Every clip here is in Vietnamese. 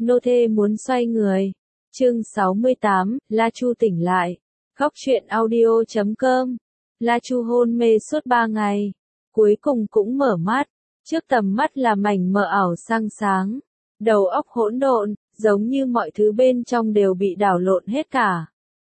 Nô thê muốn xoay người. Chương 68, La Chu tỉnh lại. Góc truyện audio.com. La Chu hôn mê suốt 3 ngày. Cuối cùng cũng mở mắt. Trước tầm mắt là mảnh mờ ảo sang sáng. Đầu óc hỗn độn, giống như mọi thứ bên trong đều bị đảo lộn hết cả.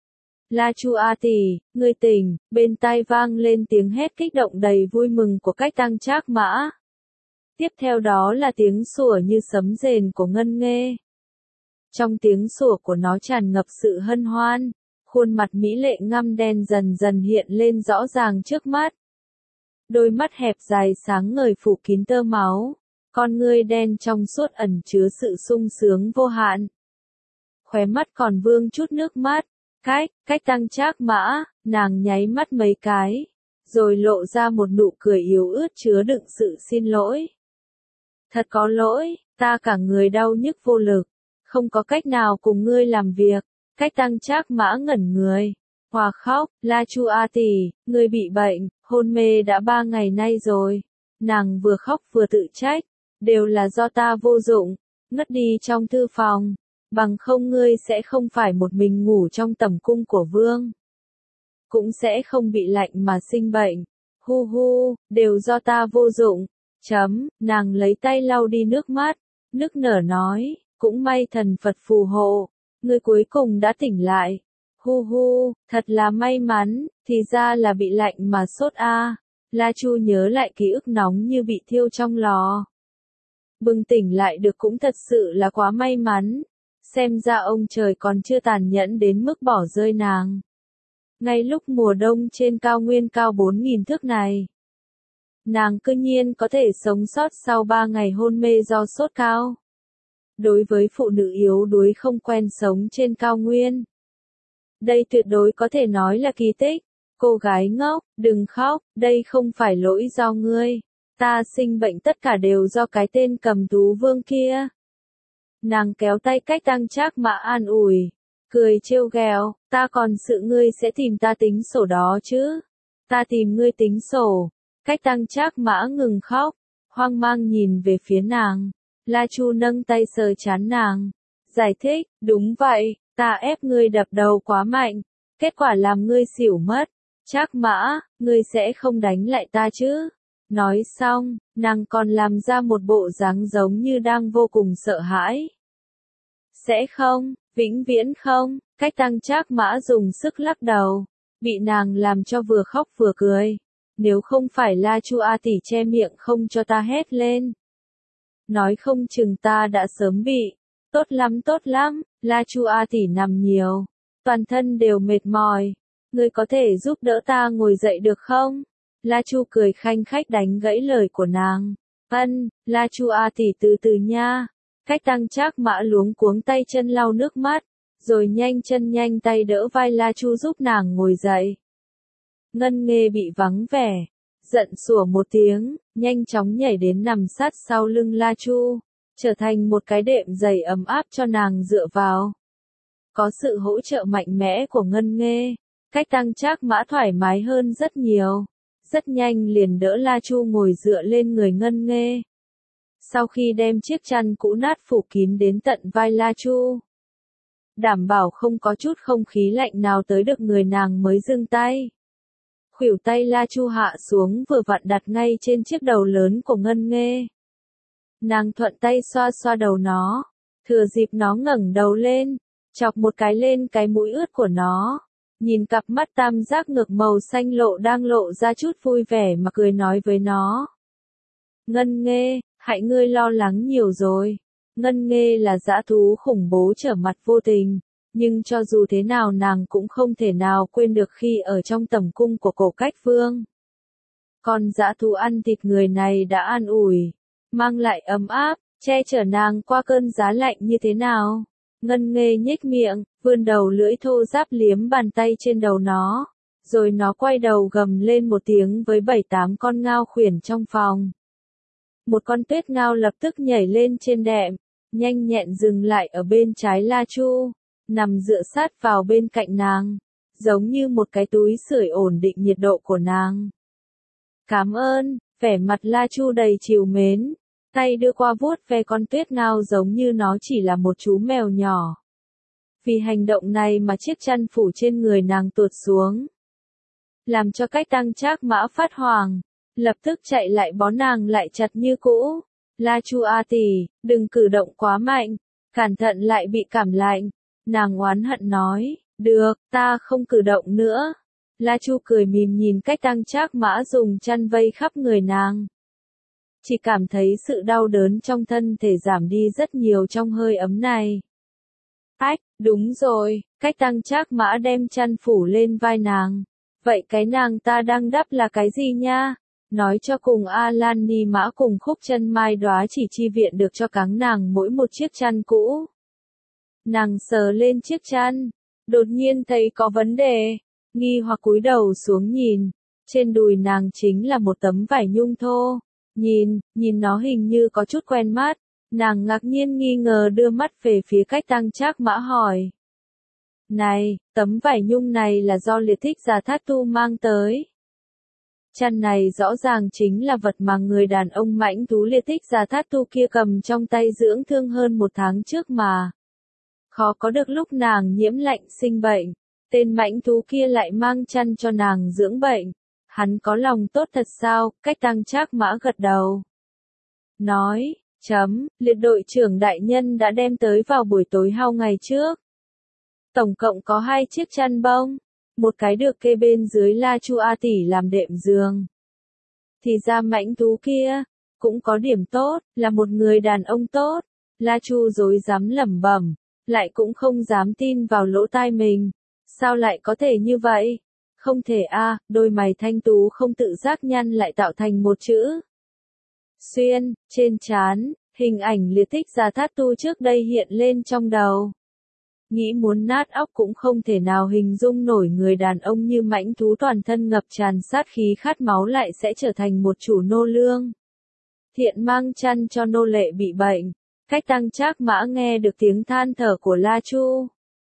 La Chu a tỷ, ngươi tỉnh, bên tai vang lên tiếng hét kích động đầy vui mừng của Cách Tăng Trác Mã. Tiếp theo đó là tiếng sủa như sấm rền của Ngân Nghê. Trong tiếng sủa của nó tràn ngập sự hân hoan, khuôn mặt mỹ lệ ngăm đen dần dần hiện lên rõ ràng trước mắt. Đôi mắt hẹp dài sáng ngời phủ kín tơ máu, con ngươi đen trong suốt ẩn chứa sự sung sướng vô hạn. Khóe mắt còn vương chút nước mắt. Cách Tăng Trác Mã, nàng nháy mắt mấy cái, rồi lộ ra một nụ cười yếu ớt chứa đựng sự xin lỗi. Thật có lỗi, ta cả người đau nhức vô lực, không có cách nào cùng ngươi làm việc. Cách Tăng Trác Mã ngẩn người, hòa khóc, La Chu a tỷ, ngươi bị bệnh, hôn mê đã 3 ngày nay rồi. Nàng vừa khóc vừa tự trách, đều là do ta vô dụng, ngất đi trong thư phòng. Bằng không ngươi sẽ không phải một mình ngủ trong tẩm cung của vương. Cũng sẽ không bị lạnh mà sinh bệnh. Hu hu, đều do ta vô dụng. Nàng lấy tay lau đi nước mắt, nức nở nói, cũng may thần Phật phù hộ, ngươi cuối cùng đã tỉnh lại. Hu hu, thật là may mắn, thì ra là bị lạnh mà sốt a. La Chu nhớ lại ký ức nóng như bị thiêu trong lò. Bừng tỉnh lại được cũng thật sự là quá may mắn. Xem ra ông trời còn chưa tàn nhẫn đến mức bỏ rơi nàng. Ngay lúc mùa đông trên cao nguyên cao 4.000 thước này, nàng cư nhiên có thể sống sót sau 3 ngày hôn mê do sốt cao. Đối với phụ nữ yếu đuối không quen sống trên cao nguyên, đây tuyệt đối có thể nói là kỳ tích. Cô gái ngốc, đừng khóc, đây không phải lỗi do ngươi. Ta sinh bệnh tất cả đều do cái tên Cầm Tú Vương kia. Nàng kéo tay Cách Tăng Trác Mã an ủi, cười trêu ghẹo, ta còn sợ ngươi sẽ tìm ta tính sổ đó chứ. Ta tìm ngươi tính sổ. Cách Tăng Trác Mã ngừng khóc, hoang mang nhìn về phía nàng. La Chu nâng tay sờ trán nàng, giải thích, đúng vậy, ta ép ngươi đập đầu quá mạnh, kết quả làm ngươi xỉu mất. Trác Mã, ngươi sẽ không đánh lại ta chứ? Nói xong, nàng còn làm ra một bộ dáng giống như đang vô cùng sợ hãi. Sẽ không, vĩnh viễn không. Cách Tăng Trác Mã dùng sức lắc đầu, bị nàng làm cho vừa khóc vừa cười. Nếu không phải La Chu a tỷ che miệng không cho ta hét lên, nói không chừng ta đã sớm bị. Tốt lắm, La Chu a tỷ nằm nhiều, toàn thân đều mệt mỏi. Ngươi có thể giúp đỡ ta ngồi dậy được không? La Chu cười khanh khách đánh gãy lời của nàng. La Chu a tỷ từ từ nha. Cách Tăng Trác Mã luống cuống tay chân lau nước mắt, rồi nhanh chân nhanh tay đỡ vai La Chu giúp nàng ngồi dậy. Ngân Nghê bị vắng vẻ, giận sủa một tiếng, nhanh chóng nhảy đến nằm sát sau lưng La Chu, trở thành một cái đệm dày ấm áp cho nàng dựa vào. Có sự hỗ trợ mạnh mẽ của Ngân Nghê, Cách Tăng Trác Mã thoải mái hơn rất nhiều. Rất nhanh liền đỡ La Chu ngồi dựa lên người Ngân Nghê. Sau khi đem chiếc chăn cũ nát phủ kín đến tận vai La Chu, đảm bảo không có chút không khí lạnh nào tới được người nàng mới dừng tay. Khuỷu tay La Chu hạ xuống vừa vặn đặt ngay trên chiếc đầu lớn của Ngân Nghê. Nàng thuận tay xoa xoa đầu nó, thừa dịp nó ngẩng đầu lên, chọc một cái lên cái mũi ướt của nó. Nhìn cặp mắt tam giác ngược màu xanh lộ đang lộ ra chút vui vẻ mà cười nói với nó. Ngân Nghê, hại ngươi lo lắng nhiều rồi. Ngân Nghê là dã thú khủng bố trở mặt vô tình, nhưng cho dù thế nào nàng cũng không thể nào quên được khi ở trong tẩm cung của Cổ Cách Vương. Con dã thú ăn thịt người này đã an ủi, mang lại ấm áp, che chở nàng qua cơn giá lạnh như thế nào. Ngân Nghê nhếch miệng, vươn đầu lưỡi thô ráp liếm bàn tay trên đầu nó, rồi nó quay đầu gầm lên một tiếng với 7-8 con ngao khuyển trong phòng. Một con tuyết ngao lập tức nhảy lên trên đệm, nhanh nhẹn dừng lại ở bên trái La Chu, nằm dựa sát vào bên cạnh nàng, giống như một cái túi sưởi ổn định nhiệt độ của nàng. Cảm ơn, vẻ mặt La Chu đầy trìu mến. tay đưa qua vuốt ve con tuyết ngao giống như nó chỉ là một chú mèo nhỏ. Vì hành động này mà chiếc chăn phủ trên người nàng tuột xuống, làm cho Cách Tăng Trác Mã phát hoảng, lập tức chạy lại bó nàng lại chặt như cũ. La Chu A tỷ, đừng cử động quá mạnh, cẩn thận lại bị cảm lạnh. Nàng oán hận nói, được, ta không cử động nữa. La Chu cười mỉm nhìn Cách Tăng Trác Mã dùng chăn vây khắp người nàng. Chỉ cảm thấy sự đau đớn trong thân thể giảm đi rất nhiều trong hơi ấm này. Ách, đúng rồi, Cách Tăng Trác Mã đem chăn phủ lên vai nàng. Vậy cái nàng ta đang đắp là cái gì nha? Nói cho cùng A Lan Ni Mã cùng Khúc Chân Mai Đóa chỉ chi viện được cho cáng nàng mỗi một chiếc chăn cũ. Nàng sờ lên chiếc chăn, đột nhiên thấy có vấn đề, nghi hoặc cúi đầu xuống nhìn, trên đùi nàng chính là một tấm vải nhung thô. Nhìn nó hình như có chút quen mắt, nàng ngạc nhiên nghi ngờ đưa mắt về phía Cách Tăng Trác Mã hỏi. Này, tấm vải nhung này là do Liệt Thích Già Thát Tu mang tới. Chăn này rõ ràng chính là vật mà người đàn ông mãnh thú Liệt Thích Già Thát Tu kia cầm trong tay dưỡng thương hơn 1 tháng trước mà. Khó có được lúc nàng nhiễm lạnh sinh bệnh, tên mãnh thú kia lại mang chăn cho nàng dưỡng bệnh. Hắn có lòng tốt thật sao? Cách Tăng Trác Mã gật đầu. Nói, Liệt đội trưởng đại nhân đã đem tới vào buổi tối hao ngày trước. Tổng cộng có 2 chiếc chăn bông, một cái được kê bên dưới La Chu A tỷ làm đệm giường. Thì ra mãnh thú kia, cũng có điểm tốt, là một người đàn ông tốt. La Chu rối rắm lẩm bẩm, lại cũng không dám tin vào lỗ tai mình. Sao lại có thể như vậy? Không thể a, đôi mày thanh tú không tự giác nhăn lại tạo thành một chữ. Xuyên, trên trán, hình ảnh Liệt Thích Già Thát Tu trước đây hiện lên trong đầu. Nghĩ muốn nát óc cũng không thể nào hình dung nổi người đàn ông như mãnh thú toàn thân ngập tràn sát khí khát máu lại sẽ trở thành một chủ nô lương. Thiện mang chăn cho nô lệ bị bệnh. Cách Tăng Trác Mã nghe được tiếng than thở của La Chu.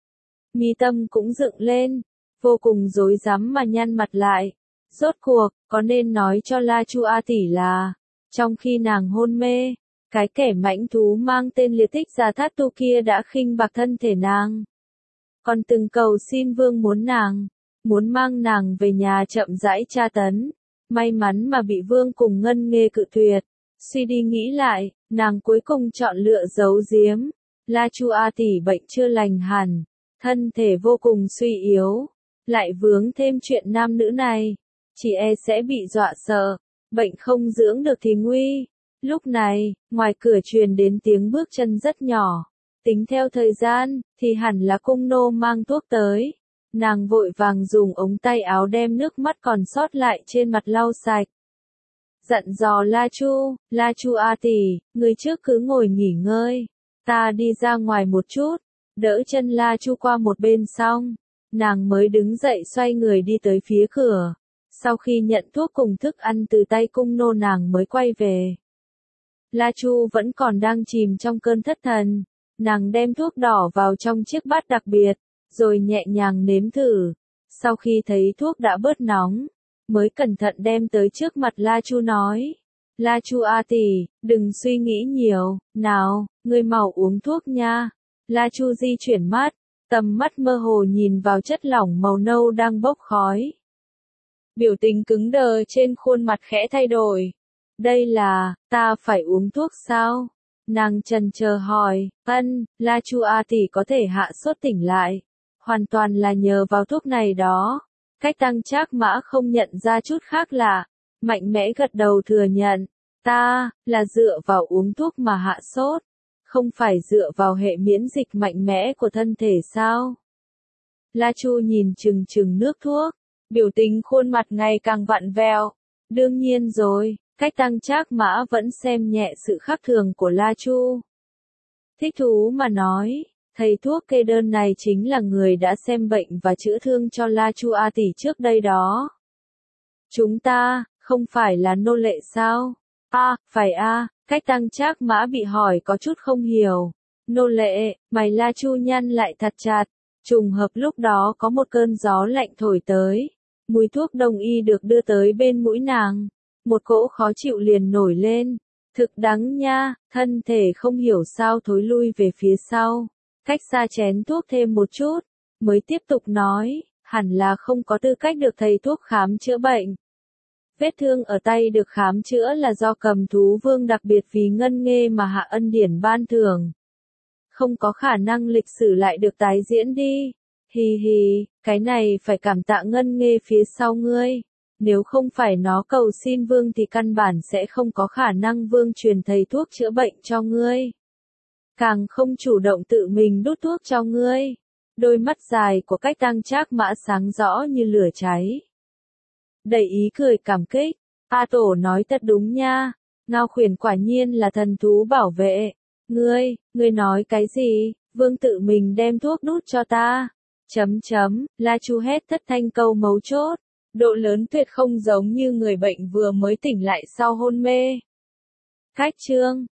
Mi tâm cũng dựng lên, vô cùng rối rắm mà nhăn mặt lại. Rốt cuộc, có nên nói cho La Chu A tỷ là, trong khi nàng hôn mê, cái kẻ mãnh thú mang tên Liệt Thích Già Thát Tu kia đã khinh bạc thân thể nàng. Còn từng cầu xin vương muốn mang nàng về nhà chậm rãi tra tấn. May mắn mà bị vương cùng Ngân Nghê cự tuyệt. Suy đi nghĩ lại, nàng cuối cùng chọn lựa giấu giếm. La Chu A tỷ bệnh chưa lành hẳn, thân thể vô cùng suy yếu, lại vướng thêm chuyện nam nữ này, chỉ e sẽ bị dọa sợ, bệnh không dưỡng được thì nguy. Lúc này, ngoài cửa truyền đến tiếng bước chân rất nhỏ. Tính theo thời gian, thì hẳn là cung nô mang thuốc tới. Nàng vội vàng dùng ống tay áo đem nước mắt còn sót lại trên mặt lau sạch. Dặn dò La Chu A tỷ, người trước cứ ngồi nghỉ ngơi. Ta đi ra ngoài một chút, đỡ chân La Chu qua một bên xong. Nàng mới đứng dậy xoay người đi tới phía cửa. Sau khi nhận thuốc cùng thức ăn từ tay cung nô nàng mới quay về. La Chu vẫn còn đang chìm trong cơn thất thần. Nàng đem thuốc đỏ vào trong chiếc bát đặc biệt, rồi nhẹ nhàng nếm thử. Sau khi thấy thuốc đã bớt nóng, mới cẩn thận đem tới trước mặt La Chu nói. La Chu A tỷ, đừng suy nghĩ nhiều, nào, ngươi mau uống thuốc nha. La Chu di chuyển mắt, tầm mắt mơ hồ nhìn vào chất lỏng màu nâu đang bốc khói. Biểu tình cứng đờ trên khuôn mặt khẽ thay đổi. Đây là, ta phải uống thuốc sao? Nàng chần chờ hỏi, La Chu A tỷ có thể hạ sốt tỉnh lại. Hoàn toàn là nhờ vào thuốc này đó. Cách Tăng Trác Mã không nhận ra chút khác lạ, mạnh mẽ gật đầu thừa nhận. Ta, là dựa vào uống thuốc mà hạ sốt, không phải dựa vào hệ miễn dịch mạnh mẽ của thân thể sao? La Chu nhìn chừng nước thuốc, biểu tình khuôn mặt ngày càng vặn vẹo. Đương nhiên rồi. Cách Tăng Trác Mã vẫn xem nhẹ sự khác thường của La Chu. Thích thú mà nói, thầy thuốc kê đơn này chính là người đã xem bệnh và chữa thương cho La Chu A tỷ trước đây đó. Chúng ta, không phải là nô lệ sao? Phải Cách Tăng Trác Mã bị hỏi có chút không hiểu. Nô lệ, mày La Chu nhăn lại thật chặt. Trùng hợp lúc đó có một cơn gió lạnh thổi tới. Mùi thuốc đông y được đưa tới bên mũi nàng. Một cỗ khó chịu liền nổi lên. Thực đắng nha, thân thể không hiểu sao thối lui về phía sau, cách xa chén thuốc thêm một chút, mới tiếp tục nói, hẳn là không có tư cách được thầy thuốc khám chữa bệnh. Vết thương ở tay được khám chữa là do Cầm Thú Vương đặc biệt vì ngân nghê mà hạ ân điển ban thưởng. Không có khả năng lịch sử lại được tái diễn đi. Hì hì, cái này phải cảm tạ ngân nghê phía sau ngươi. Nếu không phải nó cầu xin Vương thì căn bản sẽ không có khả năng Vương truyền thầy thuốc chữa bệnh cho ngươi. Càng không chủ động tự mình đút thuốc cho ngươi. Đôi mắt dài của Cách Tăng Trác Mã sáng rõ như lửa cháy. Đầy ý cười cảm kích. A Tổ nói thật đúng nha. Ngao Khuyển quả nhiên là thần thú bảo vệ. Ngươi nói cái gì? Vương tự mình đem thuốc đút cho ta. La Chu hét thất thanh câu mấu chốt. Độ lớn tuyệt không giống như người bệnh vừa mới tỉnh lại sau hôn mê. Cách chương